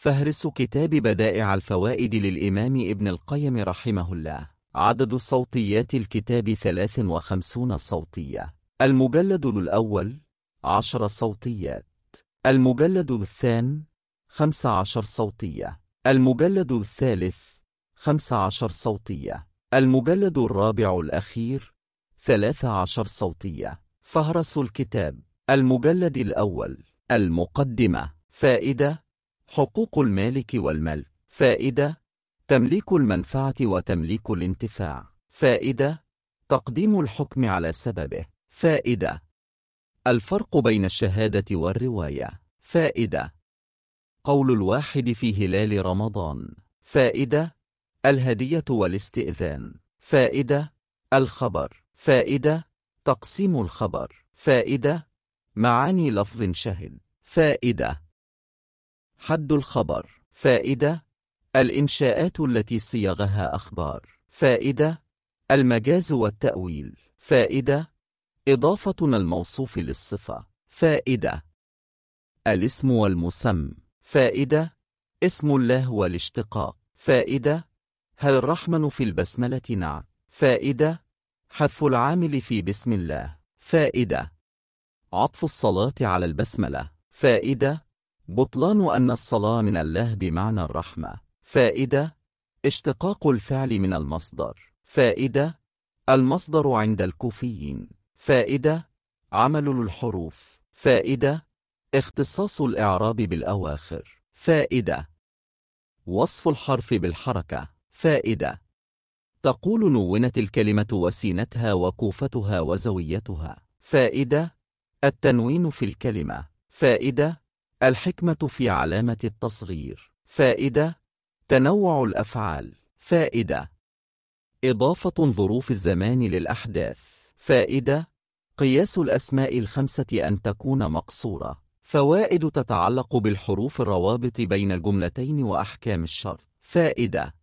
فهرس كتاب بدائع الفوائد للإمام ابن القيم رحمه الله. عدد صوتيات الكتاب 53 صوتية. المجلد الأول 10 صوتيات. المجلد الثاني 15 صوتية. المجلد الثالث 15 صوتية. المجلد الرابع الأخير 13 صوتية. فهرس الكتاب. المجلد الأول. المقدمة. فائدة: حقوق المالك والملك. فائدة: تمليك المنفعة وتمليك الانتفاع. فائدة: تقديم الحكم على سببه. فائدة: الفرق بين الشهادة والرواية. فائدة: قول الواحد في هلال رمضان. فائدة: الهدية والاستئذان. فائدة: الخبر. فائدة: تقسيم الخبر. فائدة: معاني لفظ شهد. فائدة: حد الخبر. فائدة: الإنشاءات التي صيغها أخبار. فائدة: المجاز والتأويل. فائدة: إضافة الموصوف للصفة. فائدة: الاسم والمسمى. فائدة: اسم الله والاشتقاق. فائدة: هل الرحمن في البسملة نعت. فائدة: حذف العامل في بسم الله. فائدة: عطف الصلاة على البسملة. فائدة: بطلان أن الصلاة من الله بمعنى الرحمة. فائدة: اشتقاق الفعل من المصدر. فائدة: المصدر عند الكوفيين. فائدة: عمل الحروف. فائدة: اختصاص الإعراب بالأواخر. فائدة: وصف الحرف بالحركة. فائدة: تقول نونت الكلمة وسينتها وكوفتها وزويتها. فائدة: التنوين في الكلمة. فائدة: الحكمة في علامة التصغير. فائدة: تنوع الأفعال. فائدة: إضافة ظروف الزمان للأحداث. فائدة: قياس الأسماء الخمسة أن تكون مقصورة. فوائد تتعلق بالحروف الروابط بين الجملتين وأحكام الشرط. فائدة: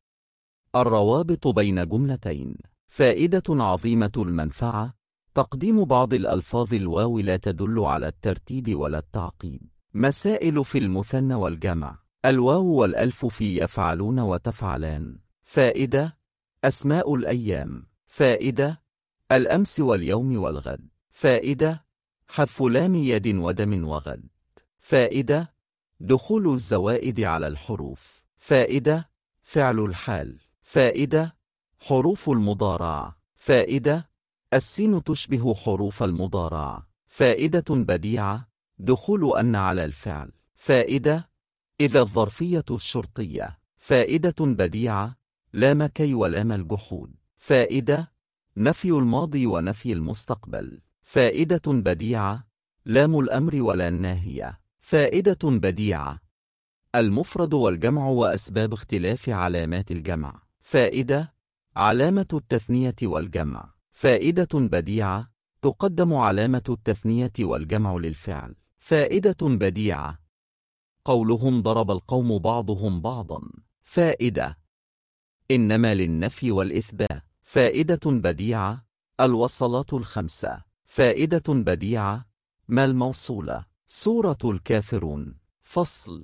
الروابط بين جملتين. فائدة عظيمة المنفعة: تقديم بعض الألفاظ الواو لا تدل على الترتيب ولا التعقيب. مسائل في المثنى والجمع: الواو والألف في يفعلون وتفعلان. فائدة: أسماء الأيام. فائدة: الأمس واليوم والغد. فائدة: حذف لام يد ودم وغد. فائدة: دخول الزوائد على الحروف. فائدة: فعل الحال. فائدة: حروف المضارعة. فائدة: السين تشبه حروف المضارعة. فائدة بديعة: دخول أن على الفعل. فائدة: إذا الظرفية الشرطية. فائدة بديعة: لام كي ولام الجحود. فائدة: نفي الماضي ونفي المستقبل. فائدة بديعة: لام الأمر ولا الناهية. فائدة بديعة: المفرد والجمع وأسباب اختلاف علامات الجمع. فائدة: علامة التثنية والجمع. فائدة بديعة: تقدم علامة التثنية والجمع للفعل. فائدة بديعة: قولهم ضرب القوم بعضهم بعضا. فائدة: إنما للنفي والإثبات. فائدة بديعة: الوصلات الخمسة. فائدة بديعة: ما الموصولة. سورة الكافرون. فصل: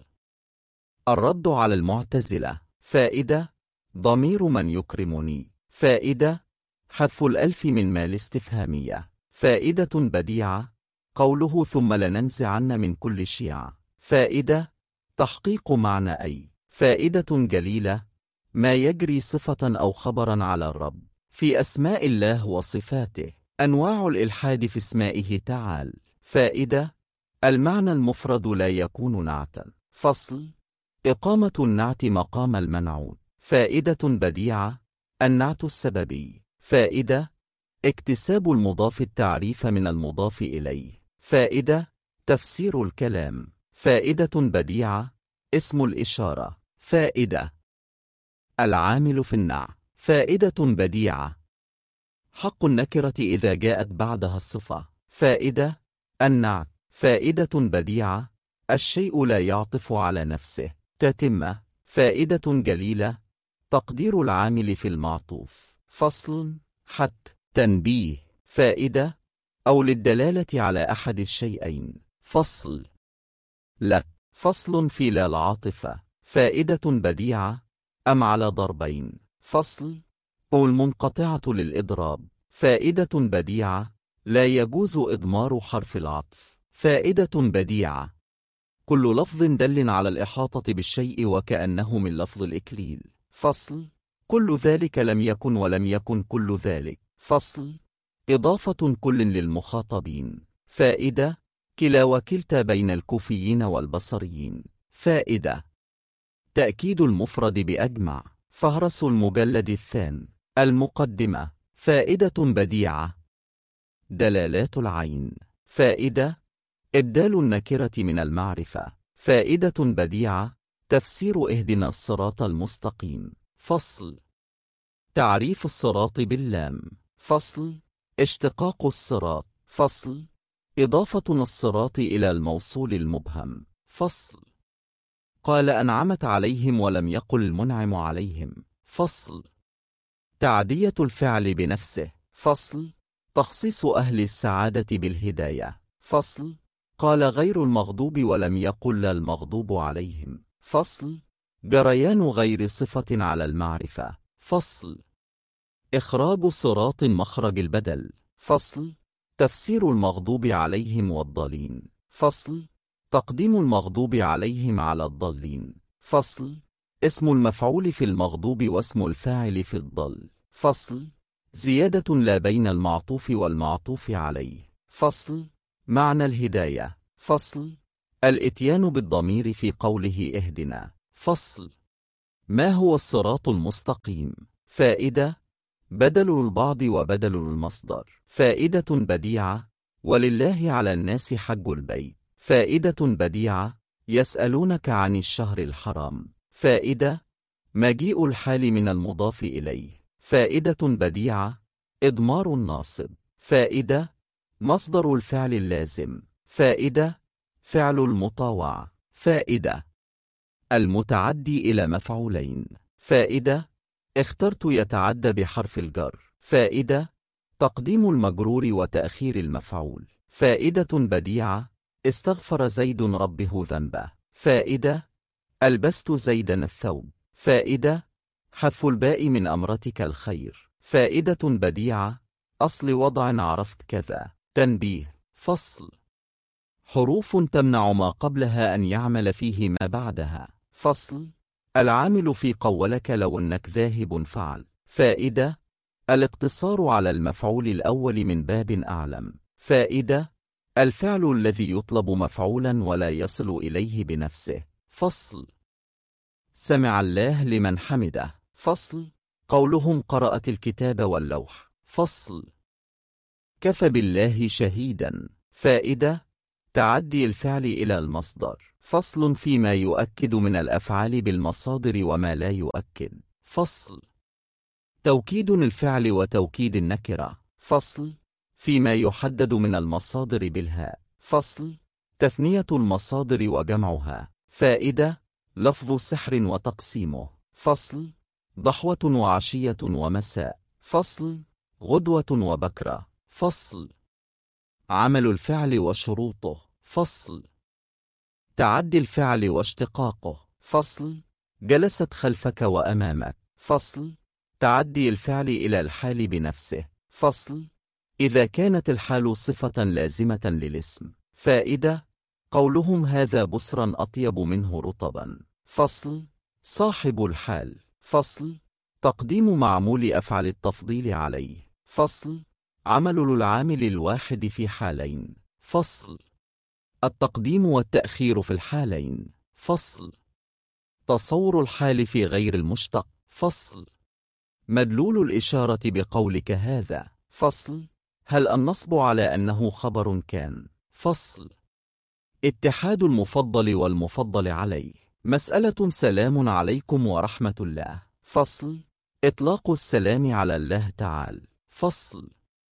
الرد على المعتزلة. فائدة: ضمير من يكرمني. فائدة: حذف الألف من ما الاستفهامية. فائدة بديعة: قوله ثم لننزعن من كل شيعة. فائدة: تحقيق معنى أي. فائدة جليلة: ما يجري صفة أو خبرا على الرب في أسماء الله وصفاته. أنواع الإلحاد في اسمائه تعالى. فائدة: المعنى المفرد لا يكون نعتا. فصل: إقامة النعت مقام المنعوت. فائدة بديعة: النعت السببي. فائدة: اكتساب المضاف التعريف من المضاف إليه. فائدة: تفسير الكلام. فائدة بديعة: اسم الإشارة. فائدة: العامل في النعت. فائدة بديعة: حق النكرة إذا جاءت بعدها الصفة. فائدة: النعت. فائدة بديعة: الشيء لا يعطف على نفسه. تتمة. فائدة جليلة: تقدير العامل في المعطوف. فصل: حت. تنبيه. فائدة: أو للدلالة على أحد الشيئين. فصل: لك. فصل في لا العاطفة. فائدة بديعة أم على ضربين؟ فصل. أو المنقطعة للإضراب. فائدة بديعة لا يجوز إضمار حرف العطف. فائدة بديعة كل لفظ دل على الإحاطة بالشيء وكأنه من لفظ الإكليل. فصل. كل ذلك لم يكن ولم يكن كل ذلك. فصل. إضافة كل للمخاطبين. فائدة كلا وكلتا بين الكوفيين والبصريين. فائدة تأكيد المفرد بأجمع. فهرس المجلد الثاني. المقدمة. فائدة بديعة دلالات العين. فائدة إبدال النكرة من المعرفة. فائدة بديعة تفسير اهدنا الصراط المستقيم. فصل. تعريف الصراط باللام. فصل. اشتقاق الصراط. فصل. إضافة الصراط إلى الموصول المبهم. فصل. قال أنعمت عليهم ولم يقل المنعم عليهم. فصل. تعدية الفعل بنفسه. فصل. تخصيص أهل السعادة بالهداية. فصل. قال غير المغضوب ولم يقل المغضوب عليهم. فصل. جريان غير صفة على المعرفة. فصل. إخراج صراط مخرج البدل. فصل. تفسير المغضوب عليهم والضالين. فصل. تقديم المغضوب عليهم على الضالين. فصل. اسم المفعول في المغضوب واسم الفاعل في الضال. فصل. زيادة لا بين المعطوف والمعطوف عليه. فصل. معنى الهداية. فصل. الإتيان بالضمير في قوله اهدنا. فصل. ما هو الصراط المستقيم؟ فائدة بدل البعض وبدل المصدر. فائدة بديعة ولله على الناس حج البيت. فائدة بديعة يسألونك عن الشهر الحرام. فائدة مجيء الحال من المضاف إليه. فائدة بديعة إضمار الناصب. فائدة مصدر الفعل اللازم. فائدة فعل المطاوع. فائدة المتعدي إلى مفعولين. فائدة اخترت يتعدى بحرف الجر. فائدة تقديم المجرور وتأخير المفعول. فائدة بديعة استغفر زيد ربه ذنبه. فائدة ألبست زيدا الثوب. فائدة حذف الباء من أمرتك الخير. فائدة بديعة أصل وضع عرفت كذا. تنبيه. فصل. حروف تمنع ما قبلها أن يعمل فيه ما بعدها. فصل. العامل في قولك لو أنك ذاهب فعل. فائدة الاقتصار على المفعول الأول من باب أعلم. فائدة الفعل الذي يطلب مفعولا ولا يصل إليه بنفسه. فصل. سمع الله لمن حمده. فصل. قولهم قرأت الكتاب واللوح. فصل. كفى بالله شهيدا. فائدة تعدي الفعل إلى المصدر. فصل. فيما يؤكد من الأفعال بالمصادر وما لا يؤكد. فصل. توكيد الفعل وتوكيد النكرة. فصل. فيما يحدد من المصادر بالهاء. فصل. تثنية المصادر وجمعها. فائدة لفظ سحر وتقسيمه. فصل. ضحوة وعشية ومساء. فصل. غدوة وبكرة. فصل. عمل الفعل وشروطه. فصل. تعدي الفعل واشتقاقه. فصل. جلست خلفك وأمامك. فصل. تعدي الفعل إلى الحال بنفسه. فصل. إذا كانت الحال صفة لازمة للاسم. فائدة قولهم هذا بصرا أطيب منه رطبا. فصل. صاحب الحال. فصل. تقديم معمول أفعل التفضيل عليه. فصل. عمل العامل الواحد في حالين. فصل. التقديم والتأخير في الحالين. فصل. تصور الحال في غير المشتق. فصل. مدلول الإشارة بقولك هذا. فصل. هل النصب على أنه خبر كان. فصل. اتحاد المفضل والمفضل عليه. مسألة سلام عليكم ورحمة الله. فصل. إطلاق السلام على الله تعالى. فصل.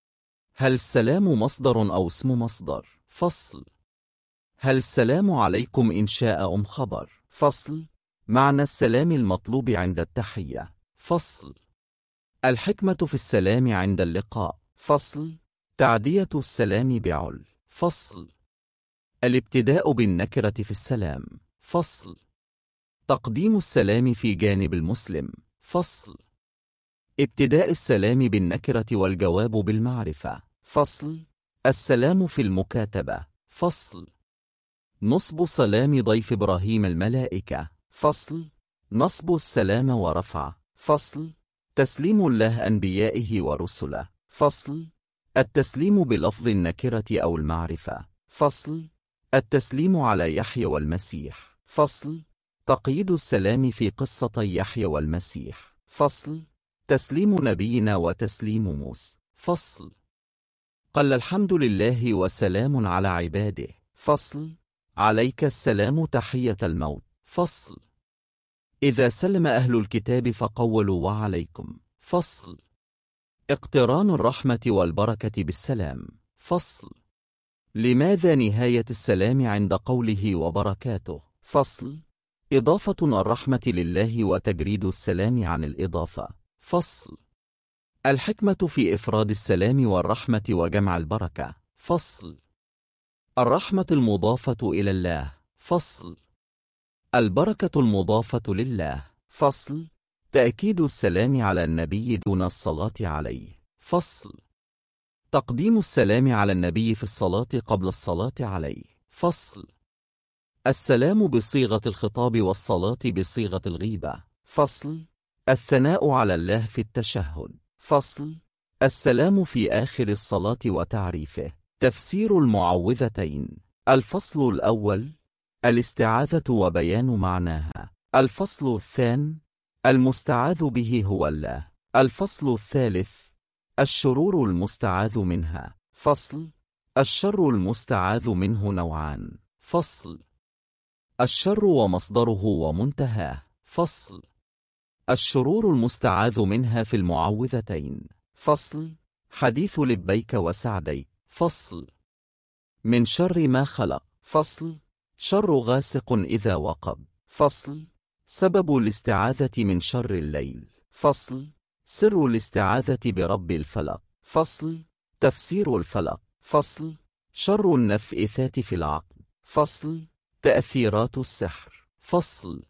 هل السلام مصدر أو اسم مصدر. فصل. هل السلام عليكم إنشاء أم خبر. فصل. معنى السلام المطلوب عند التحية. فصل. الحكمة في السلام عند اللقاء. فصل. تعدية السلام بعل. فصل. الابتداء بالنكرة في السلام. فصل. تقديم السلام في جانب المسلم. فصل. ابتداء السلام بالنكرة والجواب بالمعرفة. فصل. السلام في المكاتبة. فصل. نصب سلام ضيف إبراهيم الملائكة. فصل. نصب السلام ورفع. فصل. تسليم الله أنبيائه ورسله. فصل. التسليم بلفظ النكرة أو المعرفة. فصل. التسليم على يحيى والمسيح. فصل. تقييد السلام في قصتي يحيى والمسيح. فصل. تسليم نبينا وتسليم موسى. فصل. قل الحمد لله وسلام على عباده. فصل. عليك السلام تحية الموت. فصل. إذا سلم أهل الكتاب فقولوا وعليكم. فصل. اقتران الرحمة والبركة بالسلام. فصل. لماذا نهاية السلام عند قوله وبركاته؟ فصل. إضافة الرحمة لله وتجريد السلام عن الإضافة. فصل. الحكمة في إفراد السلام والرحمة وجمع البركة. فصل. الرحمة المضافة إلى الله. فصل. البركة المضافة لله. فصل. تأكيد السلام على النبي دون الصلاة عليه. فصل. تقديم السلام على النبي في الصلاة قبل الصلاة عليه. فصل. السلام بصيغة الخطاب والصلاة بصيغة الغيبة. فصل. الثناء على الله في التشهد. فصل. السلام في آخر الصلاة وتعريفه. تفسير المعوذتين. الفصل الأول: الاستعاذة وبيان معناها. الفصل الثاني: المستعاذ به هو الله. الفصل الثالث: الشرور المستعاذ منها. فصل. الشر المستعاذ منه نوعان. فصل. الشر ومصدره ومنتهاه. فصل. الشرور المستعاذ منها في المعوذتين. فصل. حديث لبيك وسعديك. فصل. من شر ما خلق. فصل. شر غاسق إذا وقب. فصل. سبب الاستعاذة من شر الليل. فصل. سر الاستعاذة برب الفلق. فصل. تفسير الفلق. فصل. شر النفئثات في العقل. فصل. تأثيرات السحر. فصل.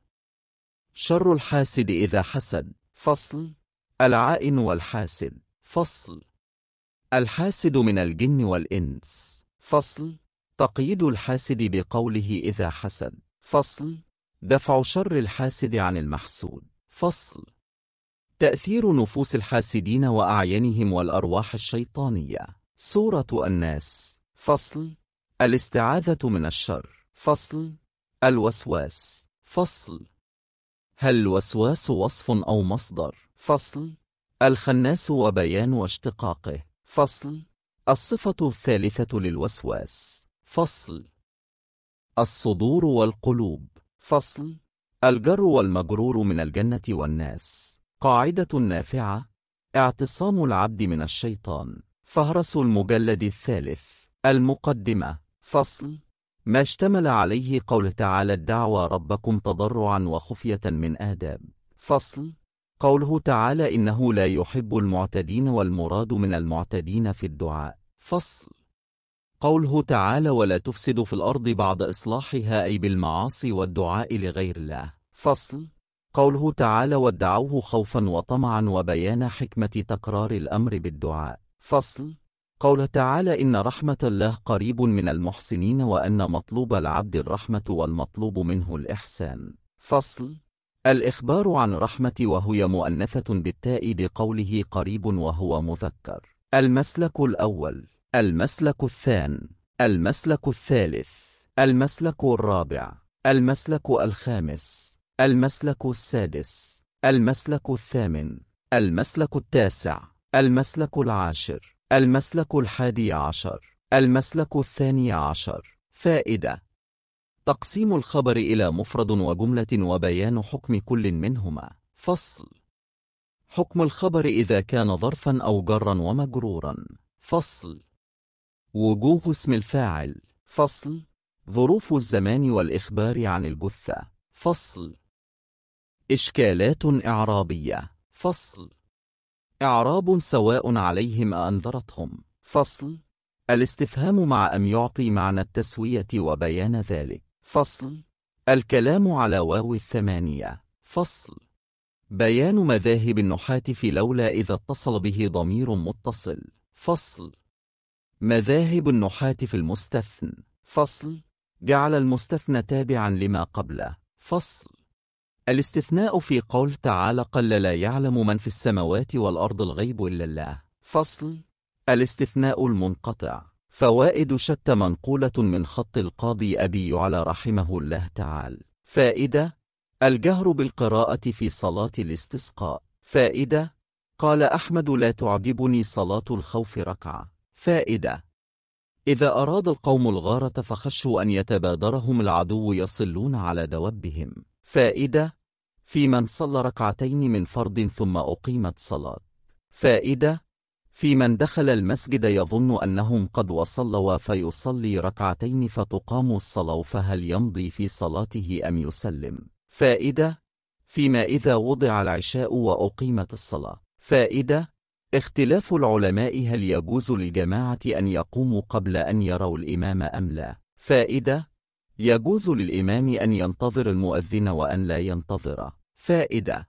شر الحاسد إذا حسد. فصل. العائن والحاسد. فصل. الحاسد من الجن والإنس. فصل. تقييد الحاسد بقوله إذا حسد. فصل. دفع شر الحاسد عن المحسود. فصل. تأثير نفوس الحاسدين وأعينهم والأرواح الشيطانية. سورة الناس. فصل. الاستعاذة من الشر. فصل. الوسواس. فصل. هل الوسواس وصف أو مصدر؟ فصل. الخناس وبيان واشتقاقه. فصل. الصفة الثالثة للوسواس. فصل. الصدور والقلوب. فصل. الجر والمجرور من الجنة والناس. قاعدة نافعة: اعتصام العبد من الشيطان. فهرس المجلد الثالث. المقدمة. فصل. ما اشتمل عليه قول تعالى: الدعوى ربكم تضرعا وخفية من آداب. فصل. قوله تعالى: إنه لا يحب المعتدين، والمراد من المعتدين في الدعاء. فصل. قوله تعالى: ولا تفسدوا في الأرض بعد إصلاحها، أي بالمعاصي والدعاء لغير الله. فصل. قوله تعالى: وادعوه خوفا وطمعا، وبيان حكمة تكرار الأمر بالدعاء. فصل. قول تعالى: إن رحمة الله قريب من المحسنين، وأن مطلوب العبد الرحمة والمطلوب منه الإحسان. فصل. الإخبار عن رحمة وهي مؤنثة بالتاء بقوله قريب وهو مذكر. المسلك الأول. المسلك الثاني. المسلك الثالث. المسلك الرابع. المسلك الخامس. المسلك السادس. المسلك الثامن. المسلك التاسع. المسلك العاشر. المسلك 11. المسلك 12. فائدة: تقسيم الخبر إلى مفرد وجملة وبيان حكم كل منهما. فصل. حكم الخبر إذا كان ظرفا أو جرا ومجرورا. فصل. وجوه اسم الفاعل. فصل. ظروف الزمان والإخبار عن الجثة. فصل. إشكالات إعرابية. فصل. إعراب سواء عليهم أأنذرتهم. فصل. الاستفهام مع أم يعطي معنى التسوية وبيان ذلك. فصل. الكلام على واو الثمانية. فصل. بيان مذاهب النحاة في لولا إذا اتصل به ضمير متصل. فصل. مذاهب النحاة في المستثنى. فصل. جعل المستثنى تابعا لما قبله. فصل. الاستثناء في قول تعالى قل لا يعلم من في السماوات والأرض الغيب إلا الله. فصل. الاستثناء المنقطع. فوائد شتى منقولة من خط القاضي أبي يعلى رحمه الله تعالى. فائدة: الجهر بالقراءة في صلاة الاستسقاء. فائدة: قال أحمد لا تعجبني صلاة الخوف ركعة. فائدة: إذا أراد القوم الغارة فخشوا أن يتبادرهم العدو يصلون على دوابهم. فائدة: في من صلى ركعتين من فرض ثم أقيمت صلاة. فائدة: في من دخل المسجد يظن أنهم قد وصلوا فيصلي ركعتين فتقام الصلاة فهل يمضي في صلاته أم يسلم. فائدة: فيما إذا وضع العشاء وأقيمت الصلاة. فائدة: اختلاف العلماء هل يجوز للجماعة أن يقوموا قبل أن يروا الإمام أم لا. فائدة: يجوز للإمام أن ينتظر المؤذن وأن لا ينتظر. فائدة: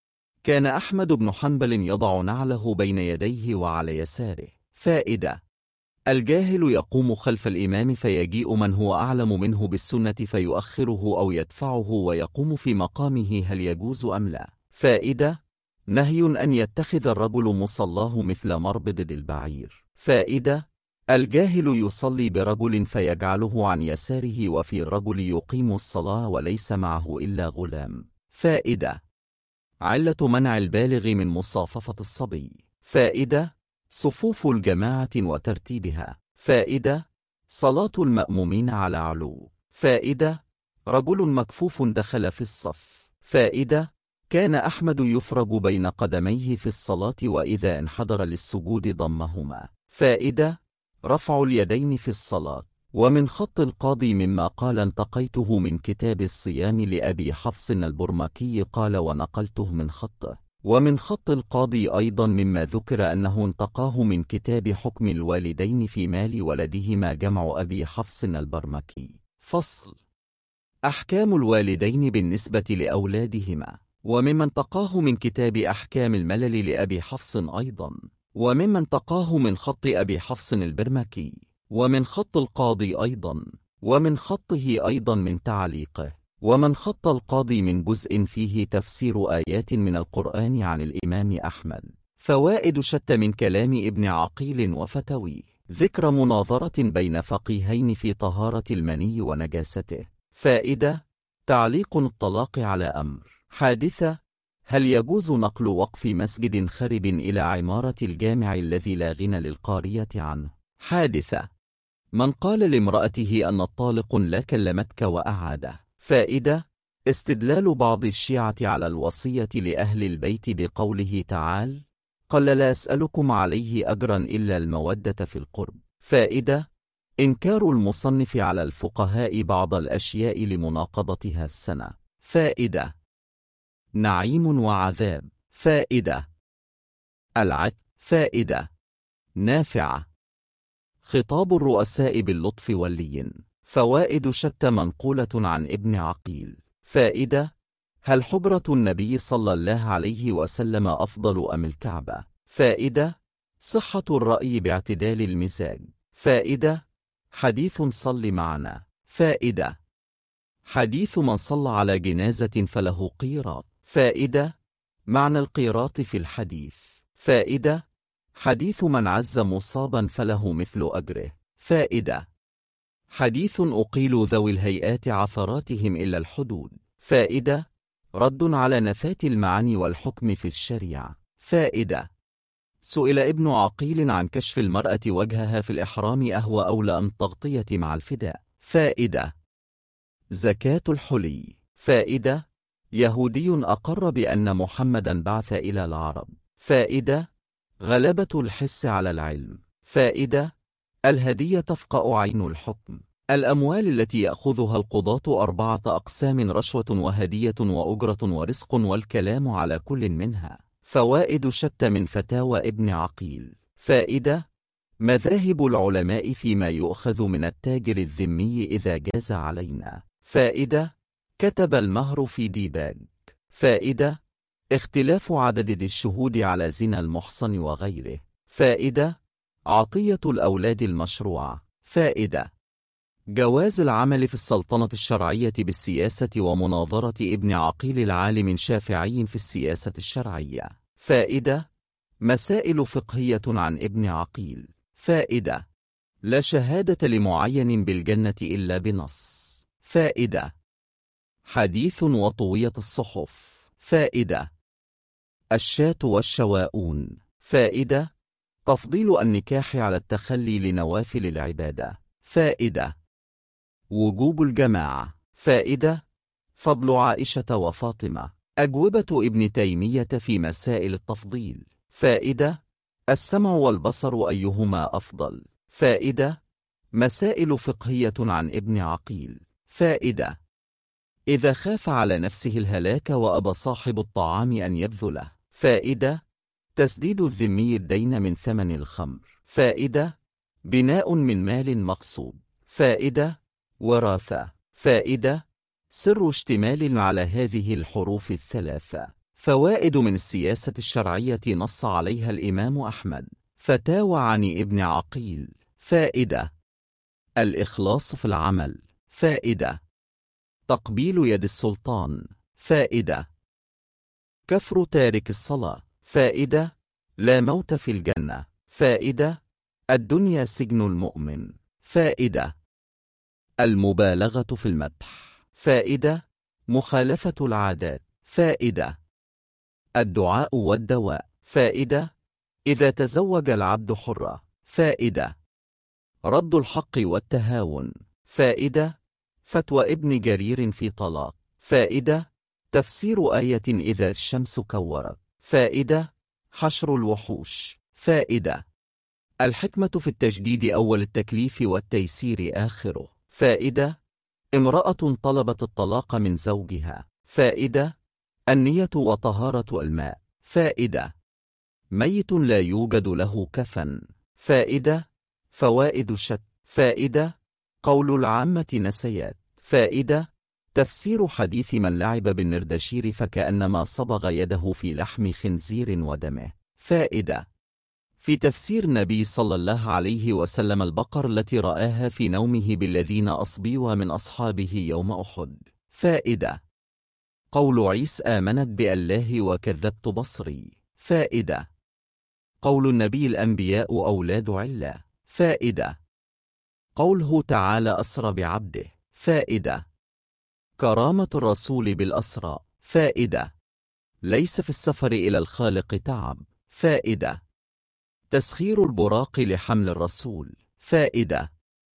كان أحمد بن حنبل يضع نعله بين يديه وعلى يساره. فائدة: الجاهل يقوم خلف الإمام فيجيء من هو أعلم منه بالسنة فيؤخره أو يدفعه ويقوم في مقامه هل يجوز أم لا. فائدة: نهي أن يتخذ الرجل مصلاه مثل مربد البعير. فائدة: الجاهل يصلي برجل فيجعله عن يساره وفي الرجل يقيم الصلاة وليس معه إلا غلام. فائدة: علة منع البالغ من مصاففة الصبي. فائدة: صفوف الجماعة وترتيبها. فائدة: صلاة المأمومين على علو. فائدة: رجل مكفوف دخل في الصف. فائدة: كان أحمد يفرج بين قدميه في الصلاة وإذا انحدر للسجود ضمهما. فائدة: رفع اليدين في الصلاة. ومن خط القاضي مما قال انتقيته من كتاب الصيام لأبي حفص البرمكي قال ونقلته من خطه. ومن خط القاضي أيضا مما ذكر أنه انتقاه من كتاب حكم الوالدين في مال ولدهما جمع أبي حفص البرمكي. فصل. أحكام الوالدين بالنسبة لأولادهما. وممن تقاه من كتاب أحكام الملل لأبي حفص أيضا. وممن تقاه من خط أبي حفص البرمكي. ومن خط القاضي أيضا. ومن خطه أيضا من تعليقه. ومن خط القاضي من جزء فيه تفسير آيات من القرآن عن الإمام أحمد. فوائد شتى من كلام ابن عقيل وفتويه. ذكر مناظرة بين فقيهين في طهارة المني ونجاسته. فائدة: تعليق الطلاق على أمر. حادثة: هل يجوز نقل وقف مسجد خرب إلى عمارة الجامع الذي لا غنى للقارية عنه؟ حادثة: من قال لامرأته أن الطالق لا كلمتك وأعاده. فائدة: استدلال بعض الشيعة على الوصية لأهل البيت بقوله تعالى قل لا أسألكم عليه أجرا إلا المودة في القرب. فائدة: إنكار المصنف على الفقهاء بعض الأشياء لمناقضتها السنة. فائدة: نعيم وعذاب. فائدة: العد. فائدة: نافعة: خطاب الرؤساء باللطف واللين. فوائد شتى منقولة عن ابن عقيل. فائدة: هل حبرة النبي صلى الله عليه وسلم أفضل أم الكعبة؟ فائدة: صحة الرأي باعتدال المزاج. فائدة: حديث صل معنا. فائدة: حديث من صلى على جنازة فله قيراط. فائدة: معنى القيراط في الحديث. فائدة: حديث من عز مصابا فله مثل أجره. فائدة: حديث أقيل ذوي الهيئات عثراتهم إلا الحدود. فائدة: رد على نفات المعاني والحكم في الشريعة. فائدة: سئل ابن عقيل عن كشف المرأة وجهها في الإحرام أهو أولى أم تغطية مع الفداء. فائدة: زكاة الحلي. فائدة: يهودي أقر بأن محمدا بعث إلى العرب. فائدة: غلبة الحس على العلم. فائدة: الهدية تفقأ عين الحكم. الأموال التي يأخذها القضاة 4 أقسام: رشوة وهدية وأجرة ورزق والكلام على كل منها. فوائد شتى من فتاوى ابن عقيل. فائدة: مذاهب العلماء فيما يؤخذ من التاجر الذمي إذا جاز علينا. فائدة: كتب المهر في ديباج. فائدة: اختلاف عدد الشهود على زنا المحصن وغيره. فائدة: عطية الأولاد المشروعة. فائدة: جواز العمل في السلطنة الشرعية بالسياسة ومناظرة ابن عقيل العالم شافعي في السياسة الشرعية. فائدة: مسائل فقهية عن ابن عقيل. فائدة: لا شهادة لمعين بالجنة إلا بنص. فائدة: حديث وطوية الصحف. فائدة: الشاة والشواؤون. فائدة: تفضيل النكاح على التخلي لنوافل العبادة. فائدة: وجوب الجماعة. فائدة: فضل عائشة وفاطمة. أجوبة ابن تيمية في مسائل التفضيل. فائدة: السمع والبصر أيهما أفضل. فائدة: مسائل فقهية عن ابن عقيل. فائدة: إذا خاف على نفسه الهلاك وأبى صاحب الطعام أن يبذله. فائدة: تسديد الذمي الدين من ثمن الخمر. فائدة: بناء من مال مقصود. فائدة: وراثة. فائدة: سر اشتمال على هذه الحروف الثلاثة. فوائد من السياسة الشرعية نص عليها الإمام أحمد. فتاوى عن ابن عقيل. فائدة: الإخلاص في العمل. فائدة: تقبيل يد السلطان. فائدة: كفر تارك الصلاة. فائدة: لا موت في الجنة. فائدة: الدنيا سجن المؤمن. فائدة: المبالغة في المدح. فائدة: مخالفة العادات. فائدة: الدعاء والدواء. فائدة: إذا تزوج العبد حرة. فائدة: رد الحق والتهاون. فائدة: فتوى ابن جرير في طلاق. فائدة: تفسير آية إذا الشمس كورت. فائدة: حشر الوحوش. فائدة: الحكمة في التجديد أول التكليف والتيسير آخره. فائدة: امرأة طلبت الطلاق من زوجها. فائدة: النية وطهارة الماء. فائدة: ميت لا يوجد له كفن. فائدة: فوائد شت. فائدة: قول العامة نسيات. فائدة: تفسير حديث من لعب بالنردشير فكأنما صبغ يده في لحم خنزير ودمه. فائدة: في تفسير النبي صلى الله عليه وسلم البقر التي رآها في نومه بالذين أصبيوا من أصحابه يوم أحد. فائدة: قول عيسى آمنت بالله وكذبت بصري. فائدة: قول النبي الأنبياء أولاد علة. فائدة: قوله تعالى أسرى بعبده. فائدة: كرامة الرسول بالأسرى. فائدة: ليس في السفر إلى الخالق تعب. فائدة: تسخير البراق لحمل الرسول. فائدة: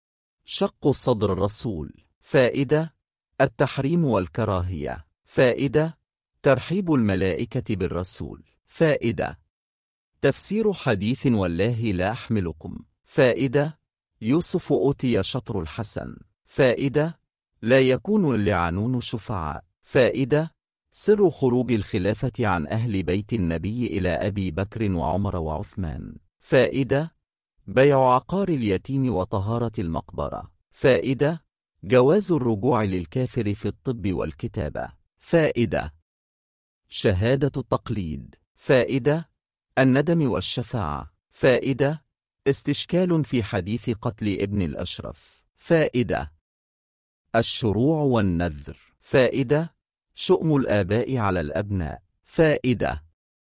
شق صدر الرسول. فائدة: التحريم والكراهية. فائدة: ترحيب الملائكة بالرسول. فائدة: تفسير حديث والله لا أحملكم. فائدة: يوسف أوتي شطر الحسن. فائدة: لا يكون اللعنون شفعاء. فائدة: سر خروج الخلافة عن أهل بيت النبي إلى أبي بكر وعمر وعثمان. فائدة: بيع عقار اليتيم وطهارة المقبرة. فائدة: جواز الرجوع للكافر في الطب والكتابة. فائدة: شهادة التقليد. فائدة: الندم والشفاعة. فائدة: استشكال في حديث قتل ابن الأشرف. فائدة: الشروع والنذر. فائدة: شؤم الآباء على الأبناء. فائدة: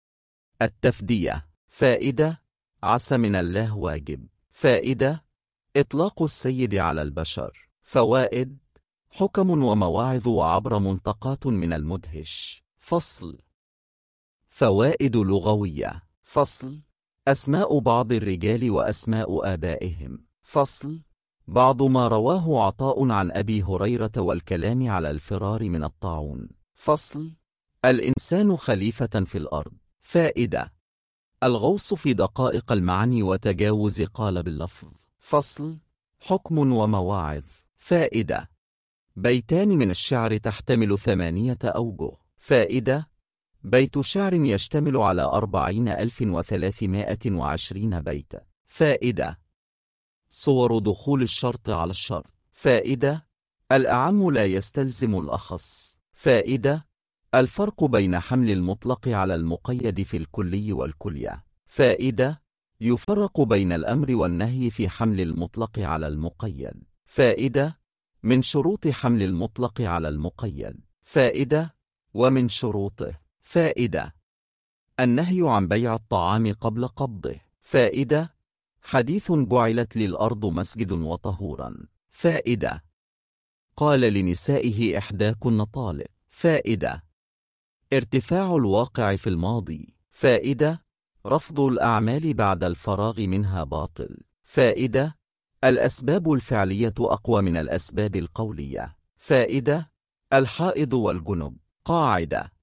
التفدية. فائدة: عسى من الله واجب. فائدة: إطلاق السيد على البشر. فوائد: حكم ومواعظ وعبر منطقات من المدهش. فصل: فوائد لغوية. فصل: أسماء بعض الرجال وأسماء آبائهم. فصل: بعض ما رواه عطاء عن أبي هريرة والكلام على الفرار من الطاعون. فصل: الإنسان خليفة في الأرض. فائدة: الغوص في دقائق المعني وتجاوز قالب اللفظ. فصل: حكم ومواعظ. فائدة: بيتان من الشعر تحتمل 8 أوجه. فائدة: بيت شعر يشتمل على 40,320 بيتا. فائدة: صور دخول الشرط على الشرط. فائدة: الأعم لا يستلزم الأخص. فائدة: الفرق بين حمل المطلق على المقيد في الكلي والكلية. فائدة: يفرق بين الأمر والنهي في حمل المطلق على المقيد. فائدة: من شروط حمل المطلق على المقيد. فائدة: ومن شروطه. فائدة: النهي عن بيع الطعام قبل قبضه. فائدة: حديث جعلت للأرض مسجد وطهورا. فائدة: قال لنسائه إحداكن طالق. فائدة: ارتفاع الواقع في الماضي. فائدة: رفض الأعمال بعد الفراغ منها باطل. فائدة: الأسباب الفعلية أقوى من الأسباب القولية. فائدة: الحائض والجنب. قاعدة: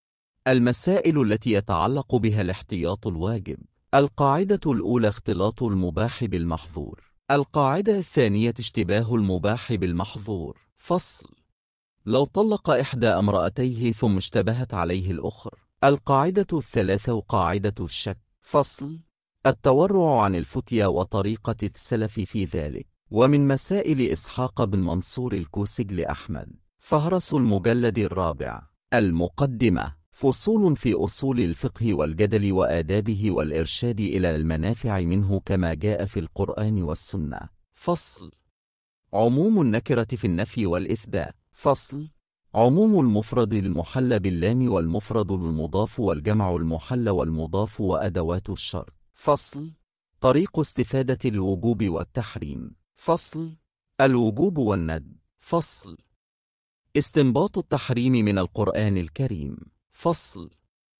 المسائل التي يتعلق بها الاحتياط الواجب. القاعدة الأولى: اختلاط المباح بالمحظور. القاعدة الثانية: اشتباه المباح بالمحظور. فصل: لو طلق إحدى امرأتيه ثم اشتبهت عليه الأخر. القاعدة الثالثة: قاعدة الشك. فصل: التورع عن الفتيا وطريقة السلف في ذلك. ومن مسائل إسحاق بن منصور الكوسج لأحمد. فهرس المجلد الرابع. المقدمة. فصول في أصول الفقه والجدل وآدابه والإرشاد إلى المنافع منه كما جاء في القرآن والسنة. فصل: عموم النكرة في النفي والإثبات. فصل: عموم المفرد المحل باللام والمفرد المضاف والجمع المحل والمضاف وأدوات الشرط. فصل: طريق استفادة الوجوب والتحريم. فصل: الوجوب والندب. فصل: استنباط التحريم من القرآن الكريم. فصل: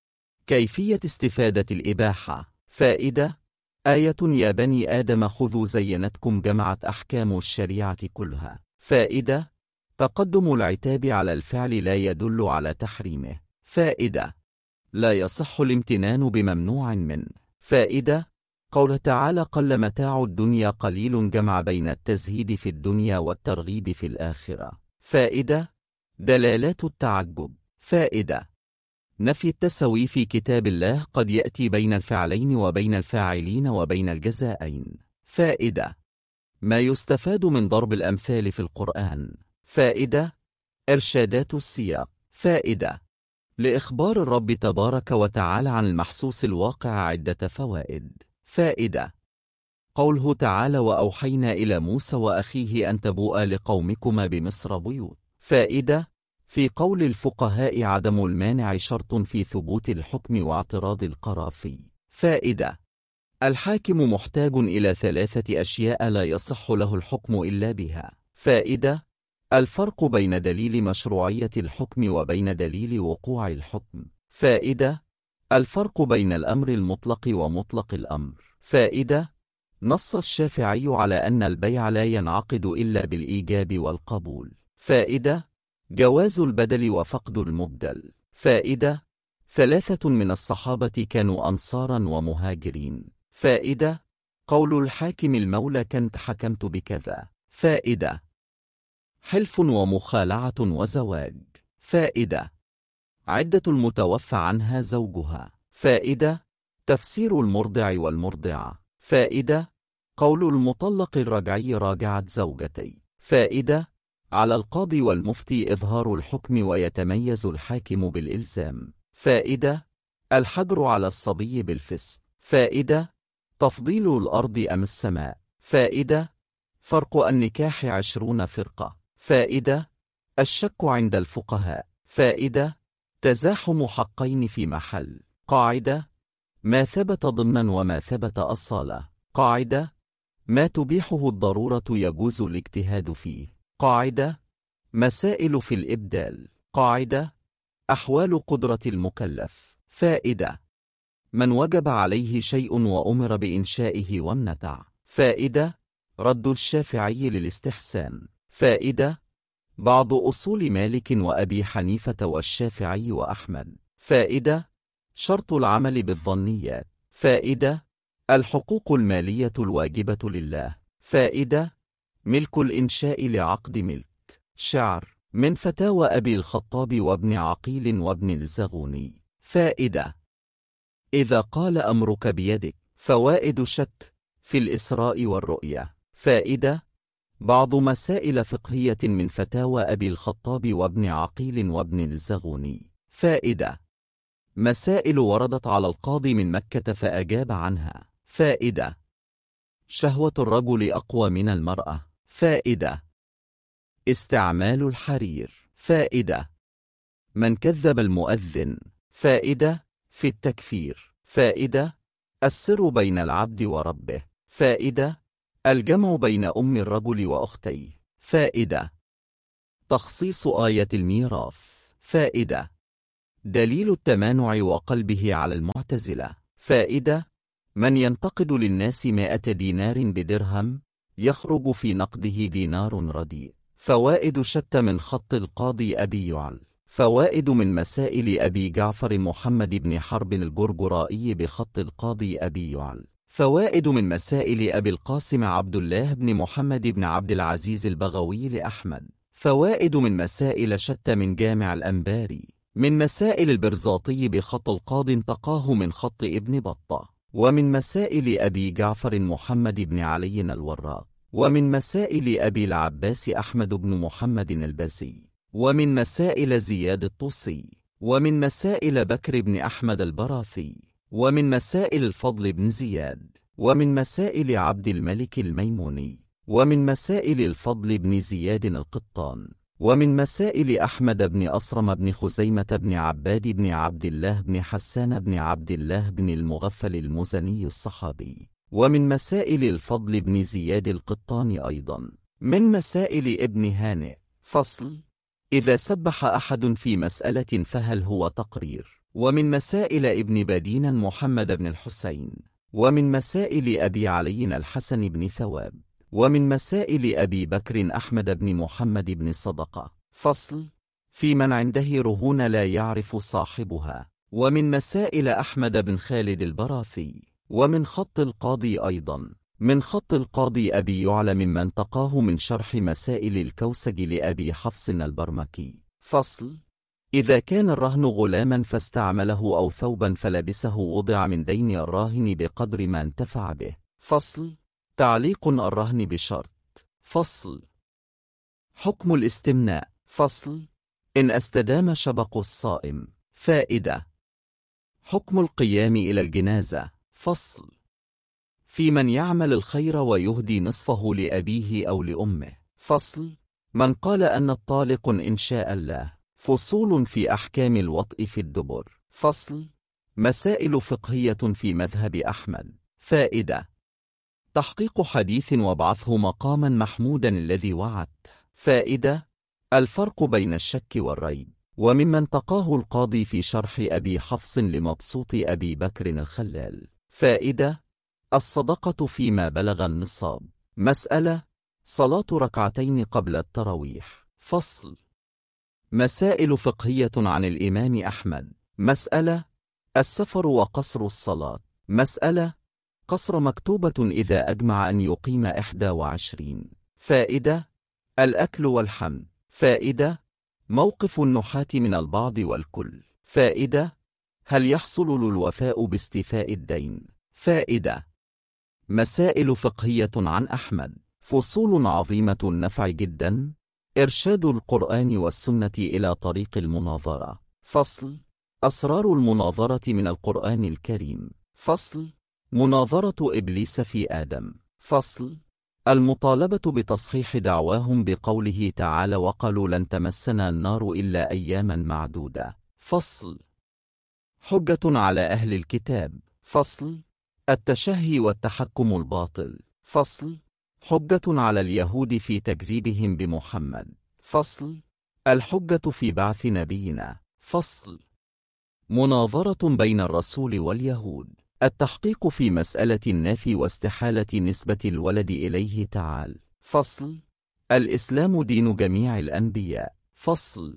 كيفية استفادة الإباحة. فائدة: آية يا بني آدم خذوا زينتكم جمعت أحكام الشريعة كلها. فائدة: تقدم العتاب على الفعل لا يدل على تحريمه. فائدة: لا يصح الامتنان بممنوع منه. فائدة: قول تعالى قل متاع الدنيا قليل جمع بين التزهيد في الدنيا والترغيب في الآخرة. فائدة: دلالات التعجب. فائدة: نفي التسوي في كتاب الله قد يأتي بين الفعلين وبين الفاعلين وبين الجزائين. فائدة: ما يستفاد من ضرب الأمثال في القرآن. فائدة: إرشادات السياق. فائدة: لإخبار الرب تبارك وتعالى عن المحسوس الواقع عدة فوائد. فائدة: قوله تعالى وأوحينا إلى موسى وأخيه أن تبوءا لقومكما بمصر بيوت. فائدة: في قول الفقهاء عدم المانع شرط في ثبوت الحكم واعتراض القرافي. فائدة: الحاكم محتاج إلى 3 أشياء لا يصح له الحكم إلا بها. فائدة: الفرق بين دليل مشروعية الحكم وبين دليل وقوع الحكم. فائدة: الفرق بين الأمر المطلق ومطلق الأمر. فائدة: نص الشافعي على أن البيع لا ينعقد إلا بالإيجاب والقبول. فائدة: جواز البدل وفقد المبدل. فائدة: 3 من الصحابة كانوا أنصارا ومهاجرين. فائدة: قول الحاكم المولى كنت حكمت بكذا. فائدة: حلف ومخالعة وزواج. فائدة: عدة المتوفى عنها زوجها. فائدة: تفسير المرضع والمرضعة. فائدة: قول المطلق الرجعي راجعت زوجتي. فائدة: على القاضي والمفتي إظهار الحكم ويتميز الحاكم بالإلزام. فائدة: الحجر على الصبي بالفسق. فائدة: تفضيل الأرض أم السماء. فائدة: فرق النكاح 20 فرقة. فائدة: الشك عند الفقهاء. فائدة: تزاحم حقين في محل. قاعدة: ما ثبت ضمنا وما ثبت أصالة. قاعدة: ما تبيحه الضرورة يجوز الاجتهاد فيه. قاعدة: مسائل في الإبدال. قاعدة: أحوال قدرة المكلف. فائدة: من وجب عليه شيء وأمر بإنشائه وامنتع. فائدة: رد الشافعي للاستحسان. فائدة: بعض أصول مالك وأبي حنيفة والشافعي وأحمد. فائدة: شرط العمل بالظنيات. فائدة: الحقوق المالية الواجبة لله. فائدة: ملك الإنشاء لعقد ملك. شعر من فتاوى أبي الخطاب وابن عقيل وابن الزغوني. فائدة: إذا قال أمرك بيدك. فوائد شت في الإسراء والرؤية. فائدة: بعض مسائل فقهية من فتاوى أبي الخطاب وابن عقيل وابن الزغوني. فائدة: مسائل وردت على القاضي من مكة فأجاب عنها. فائدة: شهوة الرجل أقوى من المرأة. فائدة: استعمال الحرير. فائدة: من كذب المؤذن. فائدة: في التكفير. فائدة: السر بين العبد وربه. فائدة: الجمع بين أم الرجل وأختيه. فائدة: تخصيص آية الميراث. فائدة: دليل التمانع وقلبه على المعتزلة. فائدة: من ينتقد للناس 100 دينار بدرهم يخرج في نقده دينار رديء. فوائد شتى من خط القاضي أبي يعل. فوائد من مسائل أبي جعفر محمد بن حرب الجرجرائي بخط القاضي أبي يعل. فوائد من مسائل أبي القاسم عبد الله بن محمد بن عبد العزيز البغوي لأحمد. فوائد من مسائل شتى من جامع الأنباري. من مسائل البرزاطي بخط القاضي انتقاه من خط ابن بطة. ومن مسائل أبي جعفر محمد بن علي الوراق. ومن مسائل أبي العباس أحمد بن محمد البزي. ومن مسائل زياد الطوسي. ومن مسائل بكر بن أحمد البراثي. ومن مسائل الفضل بن زياد. ومن مسائل عبد الملك الميموني. ومن مسائل الفضل بن زياد القطان. ومن مسائل أحمد بن أصرم بن خزيمة بن عباد بن عبد الله بن حسان بن عبد الله بن المغفل المزني الصحابي. ومن مسائل الفضل بن زياد القطان أيضا. من مسائل ابن هانئ. فصل: إذا سبح أحد في مسألة فهل هو تقرير؟ ومن مسائل ابن بدين محمد بن الحسين. ومن مسائل أبي علي الحسن بن ثواب. ومن مسائل أبي بكر أحمد بن محمد بن صدقة. فصل: في من عنده رهون لا يعرف صاحبها. ومن مسائل أحمد بن خالد البراثي. ومن خط القاضي أيضا. من خط القاضي أبي يعلى ممن تقاه من شرح مسائل الكوسج لأبي حفص البرمكي. فصل: إذا كان الرهن غلاما فاستعمله أو ثوبا فلبسه وضع من دين الراهن بقدر ما انتفع به. فصل: تعليق الرهن بشرط. فصل: حكم الاستمناء. فصل: إن استدام شبق الصائم. فائدة: حكم القيام إلى الجنازة. فصل: في من يعمل الخير ويهدي نصفه لأبيه أو لأمه. فصل: من قال أن الطالق إن شاء الله. فصول في أحكام الوطء في الدبر. فصل: مسائل فقهية في مذهب أحمد. فائدة: تحقيق حديث وابعثه مقاما محمودا الذي وعدته. فائدة: الفرق بين الشك والريب. وممن تقاه القاضي في شرح أبي حفص لمبسوط أبي بكر الخلال. فائدة: الصدقة فيما بلغ النصاب. مسألة: صلاة ركعتين قبل التراويح. فصل: مسائل فقهية عن الإمام أحمد. مسألة: السفر وقصر الصلاة. مسألة: قصر مكتوبة إذا أجمع أن يقيم 21. فائدة: الأكل والحمد. فائدة: موقف النحاة من البعض والكل. فائدة: هل يحصل الوفاء باستيفاء الدين؟ فائدة: مسائل فقهية عن أحمد. فصول عظيمة النفع جدا. إرشاد القرآن والسنة إلى طريق المناظرة. فصل: أسرار المناظرة من القرآن الكريم. فصل: مناظرة إبليس في آدم. فصل: المطالبة بتصحيح دعواهم بقوله تعالى وقالوا لن تمسنا النار إلا أياما معدودة. فصل: حجة على أهل الكتاب. فصل: التشهي والتحكم الباطل. فصل: حجة على اليهود في تكذيبهم بمحمد. فصل: الحجة في بعث نبينا. فصل: مناظرة بين الرسول واليهود. التحقيق في مسألة النفي واستحالة نسبة الولد إليه تعالى. فصل: الإسلام دين جميع الأنبياء. فصل: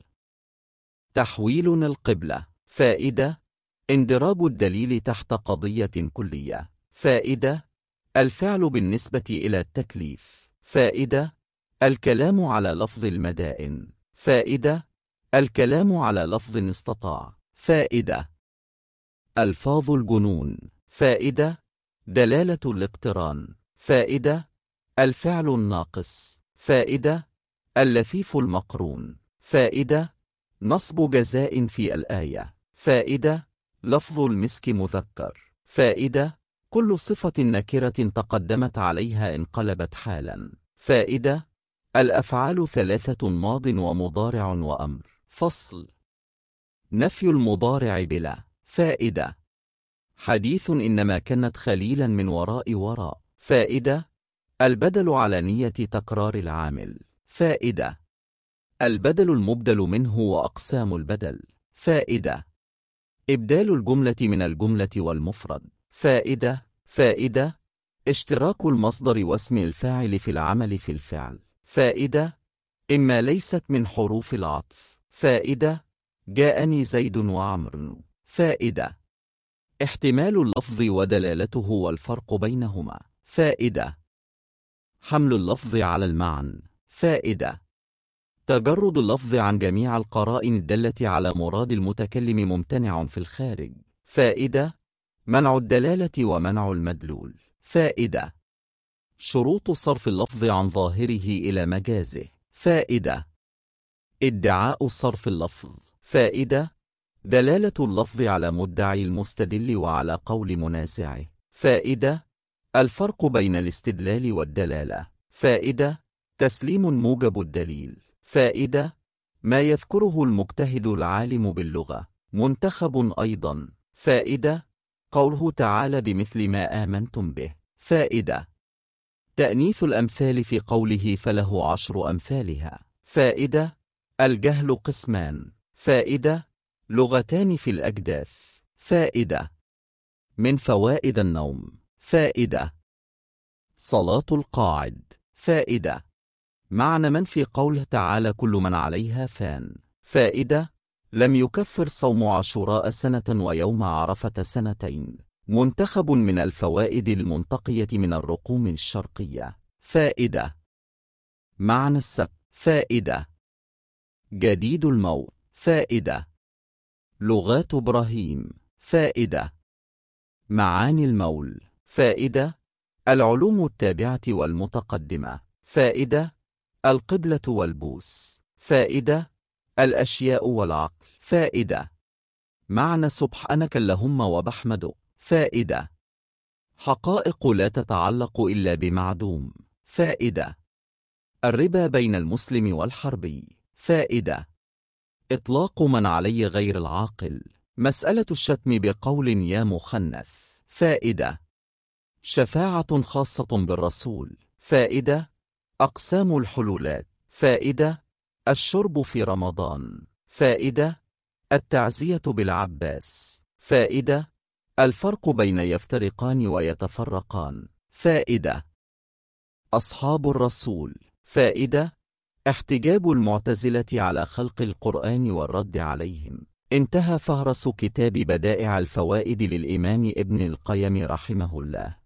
تحويل القبلة. فائدة: اندراب الدليل تحت قضية كلية. فائدة: الفعل بالنسبة إلى التكليف. فائدة: الكلام على لفظ المدائن. فائدة: الكلام على لفظ استطاع. فائدة: ألفاظ الجنون. فائدة: دلالة الاقتران. فائدة: الفعل الناقص. فائدة: اللفيف المقرون. فائدة: نصب جزاء في الآية. فائدة: لفظ المسك مذكر. فائدة: كل صفة نكرة تقدمت عليها انقلبت حالا. فائدة: الأفعال 3: ماض ومضارع وأمر. فصل: نفي المضارع بلا. فائدة: حديث إنما كانت خليلا من وراء. فائدة: البدل على نية تكرار العامل. فائدة: البدل المبدل منه وأقسام البدل. فائدة: إبدال الجملة من الجملة والمفرد. فائدة: اشتراك المصدر واسم الفاعل في العمل في الفعل. فائدة: إما ليست من حروف العطف. فائدة: جاءني زيد وعمر. فائدة: احتمال اللفظ ودلالته والفرق بينهما. فائدة: حمل اللفظ على المعنى. فائدة: تجرد اللفظ عن جميع القرائن الدالة على مراد المتكلم ممتنع في الخارج. فائدة: منع الدلالة ومنع المدلول. فائدة: شروط صرف اللفظ عن ظاهره إلى مجازه. فائدة: ادعاء صرف اللفظ. فائدة: دلالة اللفظ على مدعي المستدل وعلى قول منازعه. فائدة: الفرق بين الاستدلال والدلالة. فائدة: تسليم موجب الدليل. فائدة: ما يذكره المجتهد العالم باللغة منتخب أيضا. فائدة: قوله تعالى بمثل ما آمنتم به. فائدة: تأنيث الأمثال في قوله فله 10 أمثالها. فائدة: الجهل قسمان. فائدة: لغتان في الأجداث. فائدة: من فوائد النوم. فائدة: صلاة القاعد. فائدة: معنى من في قوله تعالى كل من عليها فان. فائدة: لم يكفر صوم عاشوراء سنة ويوم عرفة سنتين. منتخب من الفوائد المنتقية من الرقوم الشرقية. فائدة: معنى السبت. فائدة: جديد الموت. فائدة: لغات إبراهيم. فائدة: معاني المول. فائدة: العلوم التابعة والمتقدمة. فائدة: القبلة والبوس. فائدة: الأشياء والعقل. فائدة: معنى سبحانك اللهم وبحمدك. فائدة: حقائق لا تتعلق إلا بمعدوم. فائدة: الربا بين المسلم والحربي. فائدة: إطلاق من علي غير العاقل. مسألة الشتم بقول يا مخنث. فائدة: شفاعة خاصة بالرسول. فائدة: أقسام الحلولات. فائدة: الشرب في رمضان. فائدة: التعزية بالعباس. فائدة: الفرق بين يفترقان ويتفرقان. فائدة: أصحاب الرسول. فائدة: احتجاب المعتزلة على خلق القرآن والرد عليهم. انتهى فهرس كتاب بدائع الفوائد للإمام ابن القيم رحمه الله.